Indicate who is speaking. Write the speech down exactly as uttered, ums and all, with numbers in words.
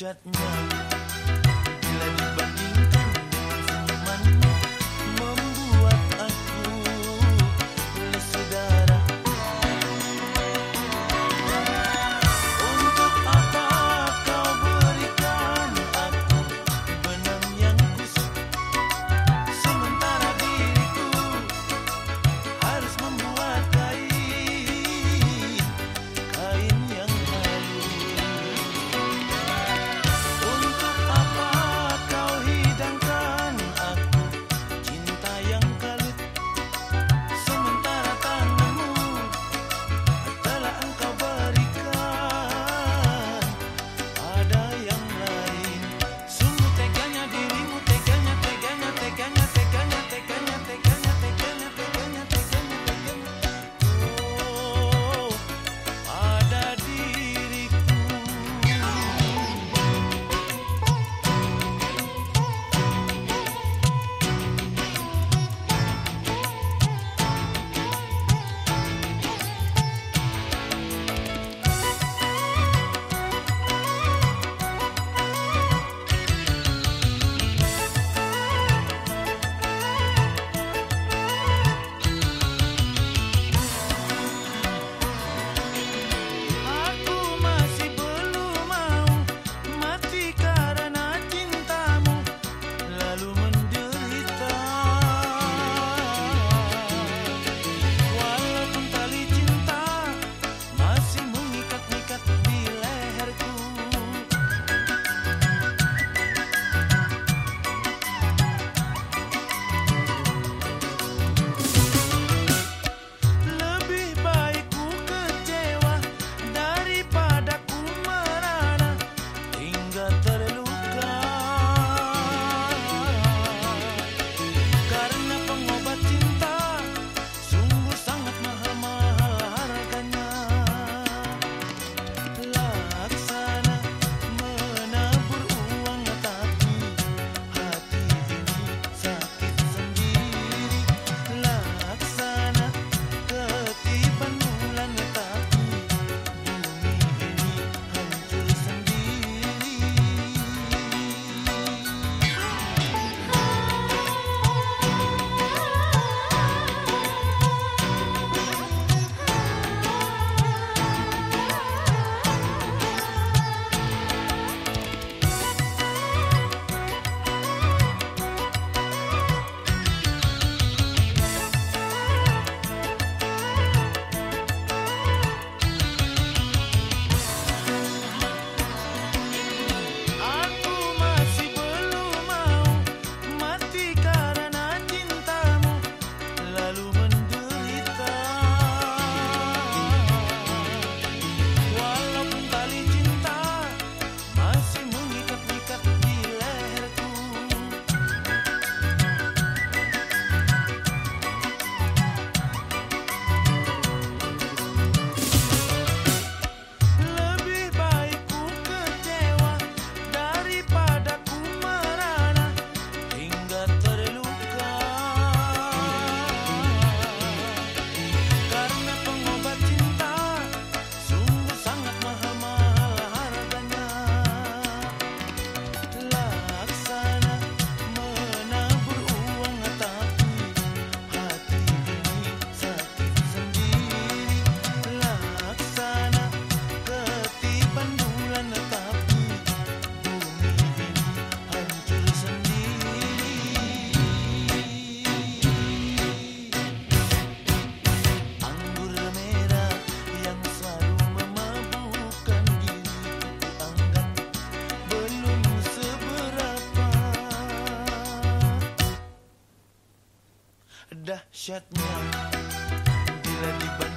Speaker 1: Dahsyatnya bila dibandingkan dengan senyumanmu, membuat aku lesu darah. Untuk apa kau berikan aku benang yang kusut, sementara diriku harus membuat kain, kain yang halus. Untuk apa kau hidangkan aku cinta yang kalut, sementara tanganmu telah engkau berikan pada yang lain. Sungguh teganya dirimu, teganya, teganya, teganya, teganya, teganya, teganya, teganya, teganya, teganya, teganya. Oh, pada diriku. Aku masih belum mau mati karena cintamu, lalu menderita. Walaupun tali cinta masih mengikat-ikat di leherku. Lebih baik ku kecewa daripada ku merana hingga terluka. Karena pengobat cinta sungguh sangat mahal-mahal harganya. Laksana menabur uang tapi hati ini sakit sendiri. Laksana ketiban bulan tapi bumi ini hancur sendiri. Aku masih belum mau mati karena cintamu, lalu menderita. Walaupun tali cinta masih mengikat-ikat di leherku. Lebih baik ku kecewa daripada ku merana hingga terluka. Karena pengobat cinta sungguh sangat mahal-mahal harganya. Laksana menabur uang tapi hati ini sakit sendiri. Laksana ketiban bulan tapi bumi ini hancur sendiri. Anggur merah yang selalu memabukkan diriku kuanggap belum seberapa. Dahsyatnya bila dibandingkan